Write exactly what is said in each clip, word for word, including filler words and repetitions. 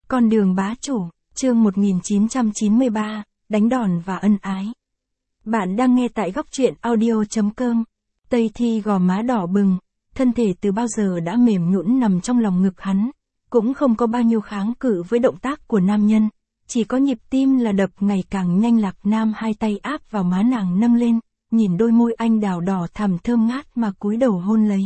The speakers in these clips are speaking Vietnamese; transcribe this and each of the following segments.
Con đường bá chủ, chương một nghìn chín trăm chín mươi ba, đánh đòn và ân ái. Bạn đang nghe tại góc truyện audio chấm com. Tây Thi gò má đỏ bừng, thân thể từ bao giờ đã mềm nhũn nằm trong lòng ngực hắn, cũng không có bao nhiêu kháng cự với động tác của nam nhân, chỉ có nhịp tim là đập ngày càng nhanh. Lạc Nam hai tay áp vào má nàng nâng lên, nhìn đôi môi anh đào đỏ thẳm thơm ngát mà cúi đầu hôn lấy.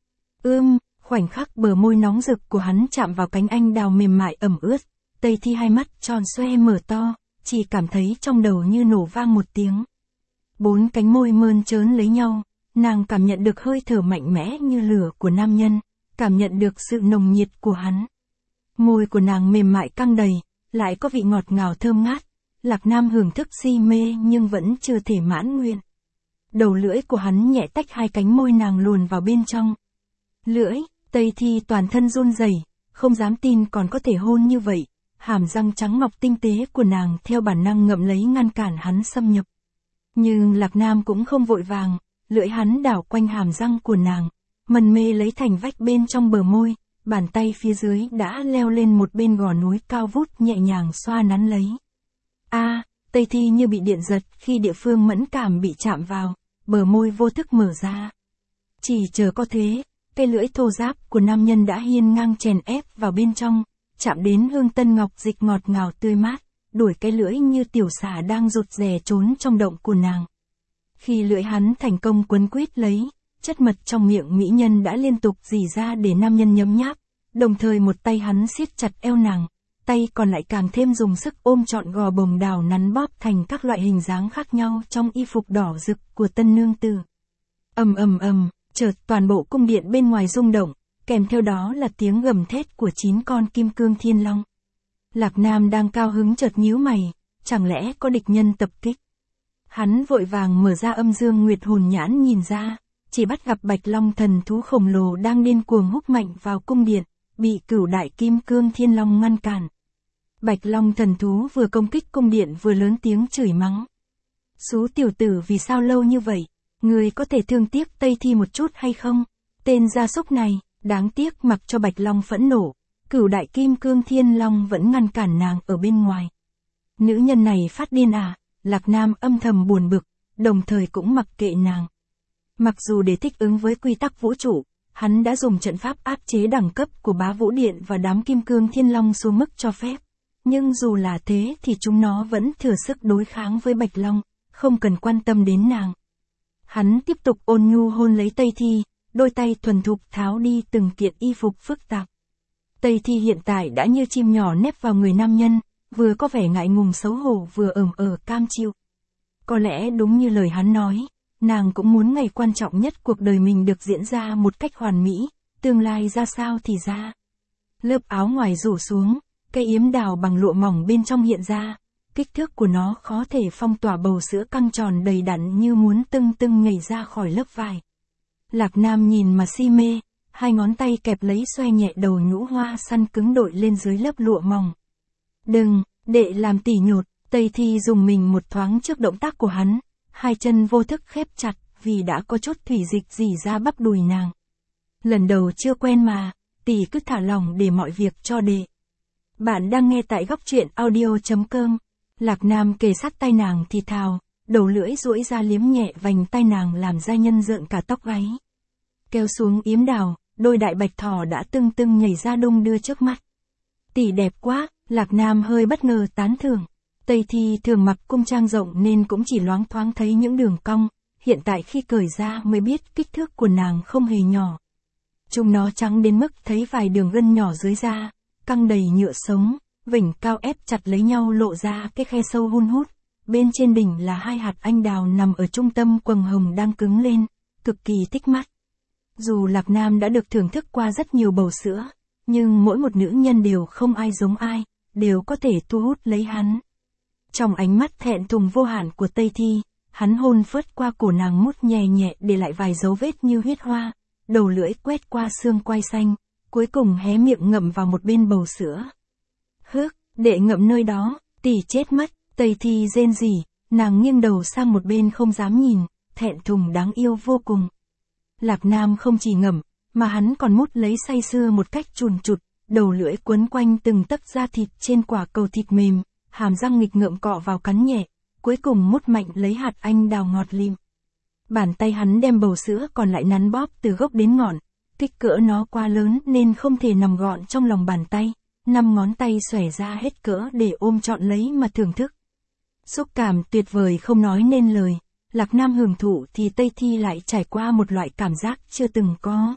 Ưm, khoảnh khắc bờ môi nóng rực của hắn chạm vào cánh anh đào mềm mại ẩm ướt, Tây Thi hai mắt tròn xoe mở to, chỉ cảm thấy trong đầu như nổ vang một tiếng. Bốn cánh môi mơn trớn lấy nhau, nàng cảm nhận được hơi thở mạnh mẽ như lửa của nam nhân, cảm nhận được sự nồng nhiệt của hắn. Môi của nàng mềm mại căng đầy, lại có vị ngọt ngào thơm ngát. Lạc Nam hưởng thức si mê nhưng vẫn chưa thể mãn nguyện. Đầu lưỡi của hắn nhẹ tách hai cánh môi nàng luồn vào bên trong. Lưỡi, Tây Thi toàn thân run rẩy, không dám tin còn có thể hôn như vậy. Hàm răng trắng ngọc tinh tế của nàng theo bản năng ngậm lấy ngăn cản hắn xâm nhập. Nhưng Lạc Nam cũng không vội vàng, lưỡi hắn đảo quanh hàm răng của nàng, mân mê lấy thành vách bên trong bờ môi, bàn tay phía dưới đã leo lên một bên gò núi cao vút nhẹ nhàng xoa nắn lấy. A, à, Tây Thi như bị điện giật khi địa phương mẫn cảm bị chạm vào, bờ môi vô thức mở ra. Chỉ chờ có thế, cây lưỡi thô ráp của nam nhân đã hiên ngang chèn ép vào bên trong, chạm đến hương tân ngọc dịch ngọt ngào tươi mát, đuổi cái lưỡi như tiểu xà đang rụt rè trốn trong động của nàng. Khi lưỡi hắn thành công quấn quýt lấy, chất mật trong miệng mỹ nhân đã liên tục rỉ ra để nam nhân nhấm nháp, đồng thời một tay hắn siết chặt eo nàng, tay còn lại càng thêm dùng sức ôm trọn gò bồng đào nắn bóp thành các loại hình dáng khác nhau trong y phục đỏ rực của tân nương tử. Ầm ầm ầm, chợt toàn bộ cung điện bên ngoài rung động, kèm theo đó là tiếng gầm thét của chín con kim cương thiên long. Lạc Nam đang cao hứng chợt nhíu mày, chẳng lẽ có địch nhân tập kích? Hắn vội vàng mở ra âm dương nguyệt hồn nhãn nhìn ra, chỉ bắt gặp bạch long thần thú khổng lồ đang điên cuồng húc mạnh vào cung điện, bị cửu đại kim cương thiên long ngăn cản. Bạch long thần thú vừa công kích cung điện vừa lớn tiếng chửi mắng. Xú tiểu tử, vì sao lâu như vậy? Người có thể thương tiếc Tây Thi một chút hay không? Tên gia súc này, đáng tiếc mặc cho bạch long phẫn nộ, cửu đại kim cương thiên long vẫn ngăn cản nàng ở bên ngoài. Nữ nhân này phát điên à? Lạc Nam âm thầm buồn bực, đồng thời cũng mặc kệ nàng. Mặc dù để thích ứng với quy tắc vũ trụ, hắn đã dùng trận pháp áp chế đẳng cấp của bá vũ điện và đám kim cương thiên long xuống mức cho phép. Nhưng dù là thế thì chúng nó vẫn thừa sức đối kháng với bạch long, không cần quan tâm đến nàng. Hắn tiếp tục ôn nhu hôn lấy Tây Thi, đôi tay thuần thục tháo đi từng kiện y phục phức tạp. Tây Thi hiện tại đã như chim nhỏ nép vào người nam nhân, vừa có vẻ ngại ngùng xấu hổ vừa ởm ờ cam chịu. Có lẽ đúng như lời hắn nói, nàng cũng muốn ngày quan trọng nhất cuộc đời mình được diễn ra một cách hoàn mỹ, tương lai ra sao thì ra. Lớp áo ngoài rủ xuống, cây yếm đào bằng lụa mỏng bên trong hiện ra, kích thước của nó khó thể phong tỏa bầu sữa căng tròn đầy đặn như muốn tưng tưng nhảy ra khỏi lớp vải. Lạc Nam nhìn mà si mê, hai ngón tay kẹp lấy xoay nhẹ đầu nhũ hoa săn cứng đội lên dưới lớp lụa mỏng. Đừng, đệ làm tỉ nhột, Tây Thi dùng mình một thoáng trước động tác của hắn, hai chân vô thức khép chặt vì đã có chút thủy dịch rỉ ra bắp đùi nàng. Lần đầu chưa quen mà, tỷ cứ thả lỏng để mọi việc cho đệ. Bạn đang nghe tại góc truyện audio chấm com. Lạc Nam kề sát tay nàng thì thào, đầu lưỡi duỗi ra liếm nhẹ vành tay nàng làm giai nhân rợn cả tóc gáy. Kéo xuống yếm đào, đôi đại bạch thỏ đã tưng tưng nhảy ra đung đưa trước mắt. Tỷ đẹp quá, Lạc Nam hơi bất ngờ tán thưởng. Tây Thi thường mặc cung trang rộng nên cũng chỉ loáng thoáng thấy những đường cong, hiện tại khi cởi ra mới biết kích thước của nàng không hề nhỏ. Chúng nó trắng đến mức thấy vài đường gân nhỏ dưới da, căng đầy nhựa sống, vỉnh cao ép chặt lấy nhau lộ ra cái khe sâu hun hút, bên trên đỉnh là hai hạt anh đào nằm ở trung tâm quầng hồng đang cứng lên, cực kỳ thích mắt. Dù Lạc Nam đã được thưởng thức qua rất nhiều bầu sữa, nhưng mỗi một nữ nhân đều không ai giống ai, đều có thể thu hút lấy hắn. Trong ánh mắt thẹn thùng vô hạn của Tây Thi, hắn hôn phớt qua cổ nàng mút nhẹ nhẹ để lại vài dấu vết như huyết hoa, đầu lưỡi quét qua xương quai xanh, cuối cùng hé miệng ngậm vào một bên bầu sữa. Hước, đệ ngậm nơi đó, tỷ chết mất, Tây Thi rên rỉ, nàng nghiêng đầu sang một bên không dám nhìn, thẹn thùng đáng yêu vô cùng. Lạc Nam không chỉ ngậm, mà hắn còn mút lấy say sưa một cách chùn chụt, đầu lưỡi quấn quanh từng tấc da thịt trên quả cầu thịt mềm, hàm răng nghịch ngợm cọ vào cắn nhẹ, cuối cùng mút mạnh lấy hạt anh đào ngọt lịm. Bàn tay hắn đem bầu sữa còn lại nắn bóp từ gốc đến ngọn, kích cỡ nó quá lớn nên không thể nằm gọn trong lòng bàn tay, năm ngón tay xòe ra hết cỡ để ôm trọn lấy mà thưởng thức. Xúc cảm tuyệt vời không nói nên lời, Lạc Nam hưởng thụ thì Tây Thi lại trải qua một loại cảm giác chưa từng có.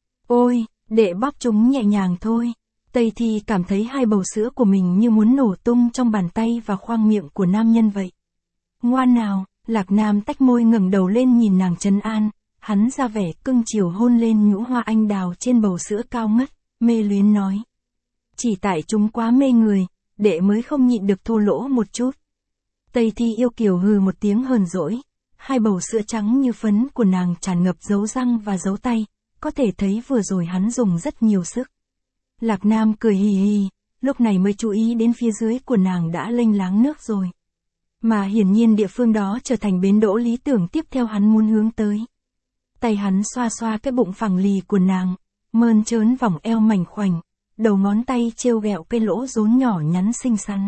Ôi, đệ bóp chúng nhẹ nhàng thôi. Tây Thi cảm thấy hai bầu sữa của mình như muốn nổ tung trong bàn tay và khoang miệng của nam nhân vậy. Ngoan nào, Lạc Nam tách môi ngẩng đầu lên nhìn nàng trấn an, hắn ra vẻ cưng chiều hôn lên nhũ hoa anh đào trên bầu sữa cao ngất, mê luyến nói. Chỉ tại chúng quá mê người, đệ mới không nhịn được thô lỗ một chút. Tây Thi yêu kiều hừ một tiếng hờn dỗi, hai bầu sữa trắng như phấn của nàng tràn ngập dấu răng và dấu tay, có thể thấy vừa rồi hắn dùng rất nhiều sức. Lạc Nam cười hì hì, lúc này mới chú ý đến phía dưới của nàng đã lênh láng nước rồi. Mà hiển nhiên địa phương đó trở thành bến đỗ lý tưởng tiếp theo hắn muốn hướng tới. Tay hắn xoa xoa cái bụng phẳng lì của nàng, mơn trớn vòng eo mảnh khoảnh, đầu ngón tay trêu ghẹo cái lỗ rốn nhỏ nhắn xinh xắn.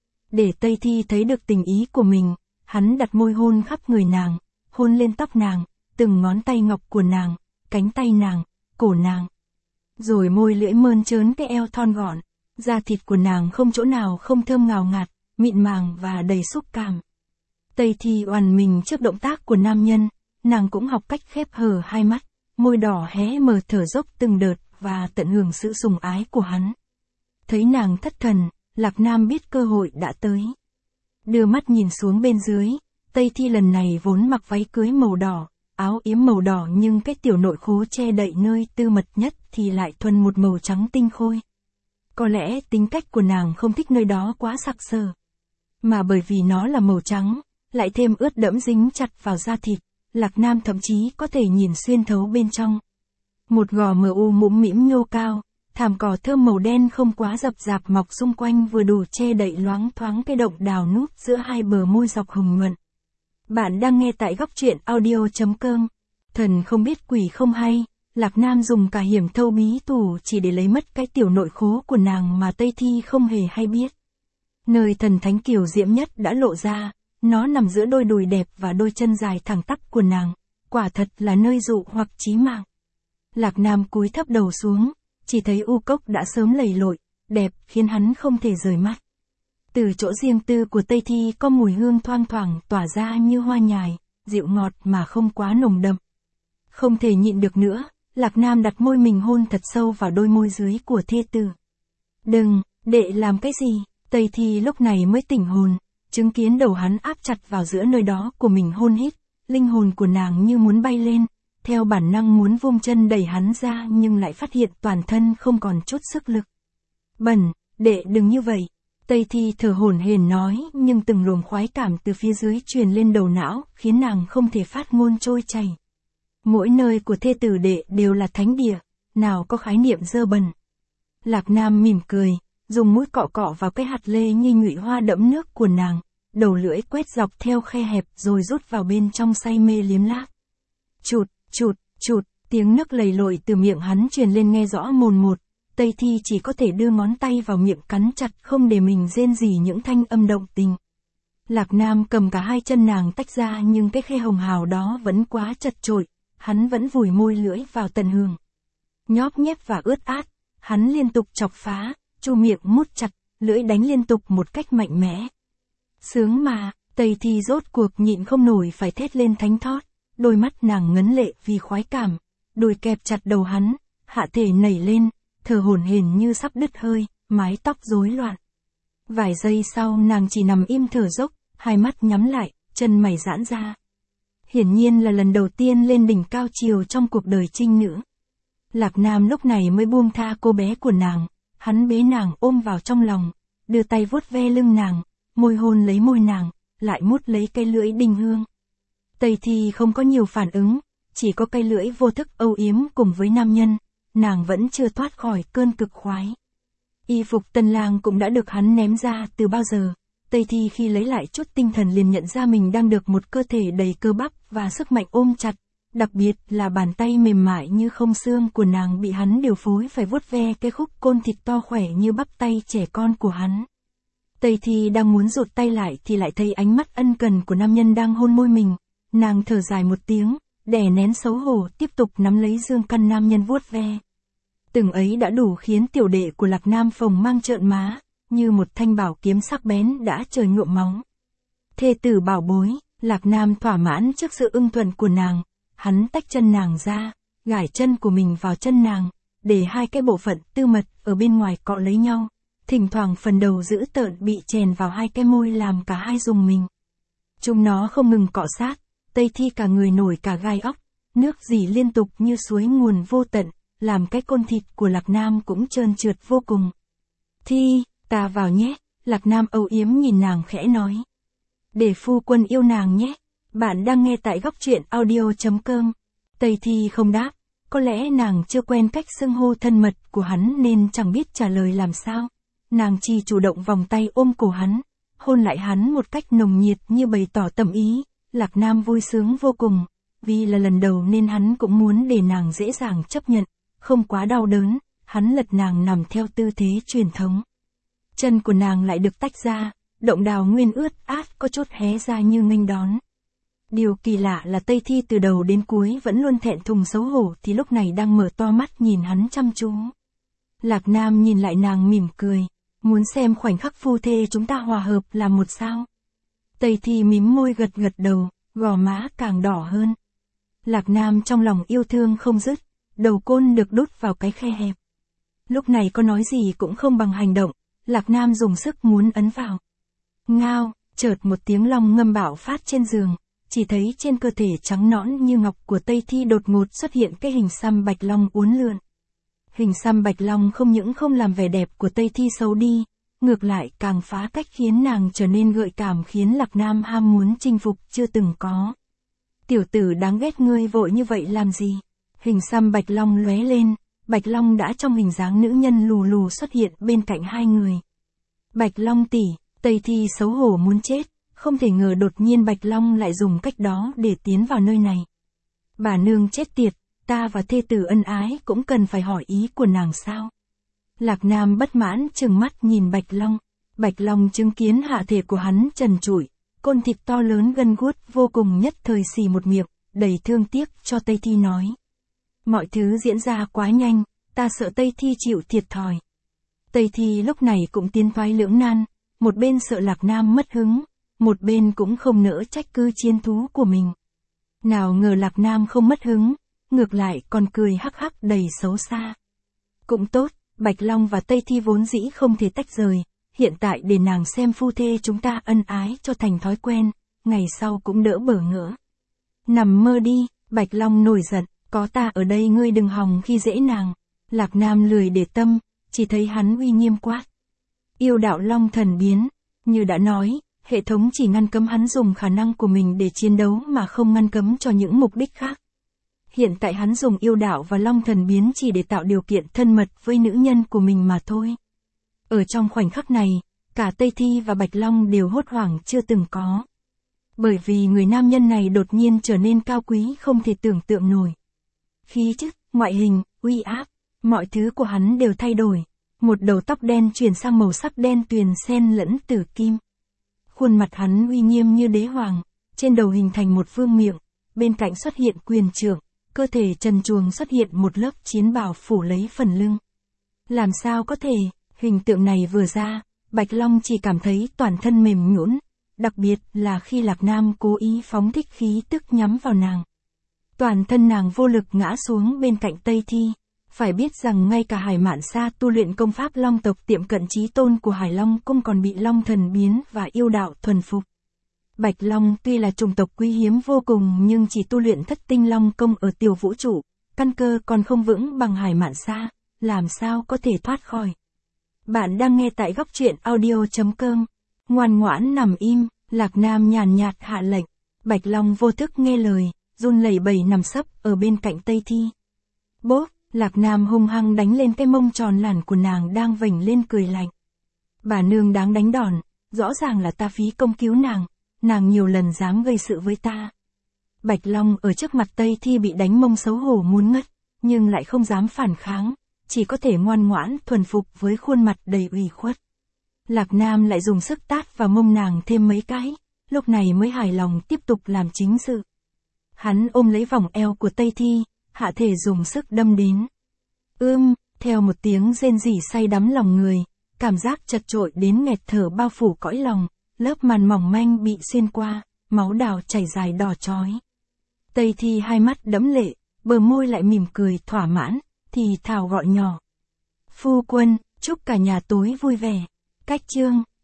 Để Tây Thi thấy được tình ý của mình, hắn đặt môi hôn khắp người nàng, hôn lên tóc nàng, từng ngón tay ngọc của nàng, cánh tay nàng, cổ nàng. Rồi môi lưỡi mơn trớn cái eo thon gọn, da thịt của nàng không chỗ nào không thơm ngào ngạt, mịn màng và đầy xúc cảm. Tây Thi oằn mình trước động tác của nam nhân, nàng cũng học cách khép hờ hai mắt, môi đỏ hé mở thở dốc từng đợt và tận hưởng sự sủng ái của hắn. Thấy nàng thất thần, Lạc Nam biết cơ hội đã tới. Đưa mắt nhìn xuống bên dưới, Tây Thi lần này vốn mặc váy cưới màu đỏ, áo yếm màu đỏ nhưng cái tiểu nội khố che đậy nơi tư mật nhất thì lại thuần một màu trắng tinh khôi. Có lẽ tính cách của nàng không thích nơi đó quá sặc sỡ. Mà bởi vì nó là màu trắng, lại thêm ướt đẫm dính chặt vào da thịt, Lạc Nam thậm chí có thể nhìn xuyên thấu bên trong. Một gò mờ u mũm mĩm nhô cao, thảm cỏ thơm màu đen không quá rậm rạp mọc xung quanh vừa đủ che đậy loáng thoáng cái động đào nút giữa hai bờ môi dọc hồng nhuận. Bạn đang nghe tại góc truyện audio chấm com. Thần không biết quỷ không hay, Lạc Nam dùng cả hiểm thâu bí tủ chỉ để lấy mất cái tiểu nội khố của nàng mà Tây Thi không hề hay biết. Nơi thần thánh kiều diễm nhất đã lộ ra, nó nằm giữa đôi đùi đẹp và đôi chân dài thẳng tắp của nàng, quả thật là nơi dụ hoặc chí mạng. Lạc Nam cúi thấp đầu xuống, chỉ thấy u cốc đã sớm lầy lội, đẹp khiến hắn không thể rời mắt. Từ chỗ riêng tư của Tây Thi có mùi hương thoang thoảng tỏa ra như hoa nhài, dịu ngọt mà không quá nồng đậm. Không thể nhịn được nữa, Lạc Nam đặt môi mình hôn thật sâu vào đôi môi dưới của thê tử. Đừng, đệ làm cái gì? Tây Thi lúc này mới tỉnh hồn, chứng kiến đầu hắn áp chặt vào giữa nơi đó của mình hôn hít, linh hồn của nàng như muốn bay lên, theo bản năng muốn vung chân đẩy hắn ra nhưng lại phát hiện toàn thân không còn chút sức lực. Bẩn, đệ đừng như vậy. Tây Thi thở hổn hển nói nhưng từng luồng khoái cảm từ phía dưới truyền lên đầu não khiến nàng không thể phát ngôn trôi chảy. Mỗi nơi của thê tử đệ đều là thánh địa, nào có khái niệm dơ bẩn. Lạc Nam mỉm cười, dùng mũi cọ cọ vào cái hạt lê như nhụy hoa đẫm nước của nàng, đầu lưỡi quét dọc theo khe hẹp rồi rút vào bên trong say mê liếm láp. Chụt, chụt, chụt, tiếng nấc lầy lội từ miệng hắn truyền lên nghe rõ mồn một, Tây Thi chỉ có thể đưa ngón tay vào miệng cắn chặt không để mình rên rỉ những thanh âm động tình. Lạc Nam cầm cả hai chân nàng tách ra nhưng cái khe hồng hào đó vẫn quá chật chội, hắn vẫn vùi môi lưỡi vào tận hưởng. Nhóp nhép và ướt át, hắn liên tục chọc phá, chu miệng mút chặt, lưỡi đánh liên tục một cách mạnh mẽ. Sướng mà, Tây Thi rốt cuộc nhịn không nổi phải thét lên thánh thót, đôi mắt nàng ngấn lệ vì khoái cảm, đùi kẹp chặt đầu hắn, hạ thể nảy lên, thở hổn hển như sắp đứt hơi, mái tóc rối loạn. Vài giây sau nàng chỉ nằm im thở dốc, hai mắt nhắm lại, chân mày giãn ra. Hiển nhiên là lần đầu tiên lên đỉnh cao chiều trong cuộc đời trinh nữ. Lạc Nam lúc này mới buông tha cô bé của nàng, hắn bế nàng ôm vào trong lòng, đưa tay vuốt ve lưng nàng, môi hôn lấy môi nàng, lại mút lấy cây lưỡi đinh hương. Tây Thi không có nhiều phản ứng, chỉ có cây lưỡi vô thức âu yếm cùng với nam nhân, nàng vẫn chưa thoát khỏi cơn cực khoái. Y phục tân lang cũng đã được hắn ném ra từ bao giờ, Tây Thi khi lấy lại chút tinh thần liền nhận ra mình đang được một cơ thể đầy cơ bắp và sức mạnh ôm chặt, đặc biệt là bàn tay mềm mại như không xương của nàng bị hắn điều phối phải vuốt ve cái khúc côn thịt to khỏe như bắp tay trẻ con của hắn. Tây Thi đang muốn rụt tay lại thì lại thấy ánh mắt ân cần của nam nhân đang hôn môi mình, nàng thở dài một tiếng, đè nén xấu hổ tiếp tục nắm lấy dương căn nam nhân vuốt ve. Từng ấy đã đủ khiến tiểu đệ của Lạc Nam phồng mang trợn má, như một thanh bảo kiếm sắc bén đã trời nhuộm máu. Thê tử bảo bối, Lạc Nam thỏa mãn trước sự ưng thuận của nàng, hắn tách chân nàng ra, gải chân của mình vào chân nàng, để hai cái bộ phận tư mật ở bên ngoài cọ lấy nhau, thỉnh thoảng phần đầu dữ tợn bị chèn vào hai cái môi làm cả hai rùng mình. Chúng nó không ngừng cọ sát, Tây Thi cả người nổi cả gai óc, nước dỉ liên tục như suối nguồn vô tận, làm cái côn thịt của Lạc Nam cũng trơn trượt vô cùng. Thi, ta vào nhé, Lạc Nam âu yếm nhìn nàng khẽ nói. Để phu quân yêu nàng nhé, bạn đang nghe tại góc truyện audio chấm com. Tây Thi không đáp, có lẽ nàng chưa quen cách xưng hô thân mật của hắn nên chẳng biết trả lời làm sao. Nàng chỉ chủ động vòng tay ôm cổ hắn, hôn lại hắn một cách nồng nhiệt như bày tỏ tâm ý. Lạc Nam vui sướng vô cùng, vì là lần đầu nên hắn cũng muốn để nàng dễ dàng chấp nhận, không quá đau đớn, hắn lật nàng nằm theo tư thế truyền thống. Chân của nàng lại được tách ra, động đào nguyên ướt át có chút hé ra như nghênh đón. Điều kỳ lạ là Tây Thi từ đầu đến cuối vẫn luôn thẹn thùng xấu hổ thì lúc này đang mở to mắt nhìn hắn chăm chú. Lạc Nam nhìn lại nàng mỉm cười, muốn xem khoảnh khắc phu thê chúng ta hòa hợp là một sao. Tây Thi mím môi gật gật đầu, gò má càng đỏ hơn. Lạc Nam trong lòng yêu thương không dứt, đầu côn được đút vào cái khe hẹp. Lúc này có nói gì cũng không bằng hành động, Lạc Nam dùng sức muốn ấn vào. Ngao, chợt một tiếng long ngâm bạo phát trên giường, chỉ thấy trên cơ thể trắng nõn như ngọc của Tây Thi đột ngột xuất hiện cái hình xăm bạch long uốn lượn. Hình xăm bạch long không những không làm vẻ đẹp của Tây Thi xấu đi, ngược lại càng phá cách khiến nàng trở nên gợi cảm khiến Lạc Nam ham muốn chinh phục chưa từng có. Tiểu tử đáng ghét ngươi vội như vậy làm gì? Hình xăm bạch long lóe lên, bạch long đã trong hình dáng nữ nhân lù lù xuất hiện bên cạnh hai người. Bạch long tỷ, Tây Thi xấu hổ muốn chết, không thể ngờ đột nhiên bạch long lại dùng cách đó để tiến vào nơi này. Bà nương chết tiệt, ta và thê tử ân ái cũng cần phải hỏi ý của nàng sao? Lạc Nam bất mãn trừng mắt nhìn bạch long, bạch long chứng kiến hạ thể của hắn trần trụi, côn thịt to lớn gân guốt vô cùng nhất thời xì một miệng, đầy thương tiếc cho Tây Thi nói. Mọi thứ diễn ra quá nhanh, ta sợ Tây Thi chịu thiệt thòi. Tây Thi lúc này cũng tiến thoái lưỡng nan, một bên sợ Lạc Nam mất hứng, một bên cũng không nỡ trách cứ chiến thú của mình. Nào ngờ Lạc Nam không mất hứng, ngược lại còn cười hắc hắc đầy xấu xa. Cũng tốt, Bạch Long và Tây Thi vốn dĩ không thể tách rời, hiện tại để nàng xem phu thê chúng ta ân ái cho thành thói quen, ngày sau cũng đỡ bỡ ngỡ. Nằm mơ đi, Bạch Long nổi giận, có ta ở đây ngươi đừng hòng khi dễ nàng. Lạc Nam lười để tâm, chỉ thấy hắn uy nghiêm quát. Yêu đạo long thần biến, như đã nói, hệ thống chỉ ngăn cấm hắn dùng khả năng của mình để chiến đấu mà không ngăn cấm cho những mục đích khác. Hiện tại hắn dùng yêu đạo và long thần biến chỉ để tạo điều kiện thân mật với nữ nhân của mình mà thôi. Ở trong khoảnh khắc này, cả Tây Thi và Bạch Long đều hốt hoảng chưa từng có. Bởi vì người nam nhân này đột nhiên trở nên cao quý không thể tưởng tượng nổi. Khí chất, ngoại hình, uy áp, mọi thứ của hắn đều thay đổi. Một đầu tóc đen chuyển sang màu sắc đen tuyền xen lẫn tử kim. Khuôn mặt hắn uy nghiêm như đế hoàng, trên đầu hình thành một vương miện, bên cạnh xuất hiện quyền trượng, cơ thể trần truồng xuất hiện một lớp chiến bào phủ lấy phần lưng. Làm sao có thể, hình tượng này vừa ra, Bạch Long chỉ cảm thấy toàn thân mềm nhũn, đặc biệt là khi Lạc Nam cố ý phóng thích khí tức nhắm vào nàng. Toàn thân nàng vô lực ngã xuống bên cạnh Tây Thi. Phải biết rằng ngay cả Hải Mạn Sa tu luyện công pháp Long tộc tiệm cận chí tôn của Hải Long cũng còn bị Long thần biến và yêu đạo thuần phục. Bạch Long tuy là chủng tộc quý hiếm vô cùng nhưng chỉ tu luyện thất tinh Long công ở tiểu vũ trụ, căn cơ còn không vững bằng Hải Mạn Sa, làm sao có thể thoát khỏi. Bạn đang nghe tại góc truyện audio chấm com. Ngoan ngoãn nằm im, Lạc Nam nhàn nhạt hạ lệnh. Bạch Long vô thức nghe lời, run lẩy bẩy nằm sấp ở bên cạnh Tây Thi. Bốp, Lạc Nam hung hăng đánh lên cái mông tròn lẳn của nàng đang vểnh lên cười lạnh. Bà nương đáng đánh đòn, rõ ràng là ta phí công cứu nàng, nàng nhiều lần dám gây sự với ta. Bạch Long ở trước mặt Tây Thi bị đánh mông xấu hổ muốn ngất, nhưng lại không dám phản kháng, chỉ có thể ngoan ngoãn thuần phục với khuôn mặt đầy ủy khuất. Lạc Nam lại dùng sức tát vào mông nàng thêm mấy cái, lúc này mới hài lòng tiếp tục làm chính sự. Hắn ôm lấy vòng eo của Tây Thi, hạ thể dùng sức đâm đến. Ưm, theo một tiếng rên rỉ say đắm lòng người, cảm giác chật chội đến nghẹt thở bao phủ cõi lòng, lớp màn mỏng manh bị xuyên qua, máu đào chảy dài đỏ chói. Tây Thi hai mắt đẫm lệ, bờ môi lại mỉm cười thỏa mãn, thì thào gọi nhỏ. Phu quân, chúc cả nhà tối vui vẻ. Cách chương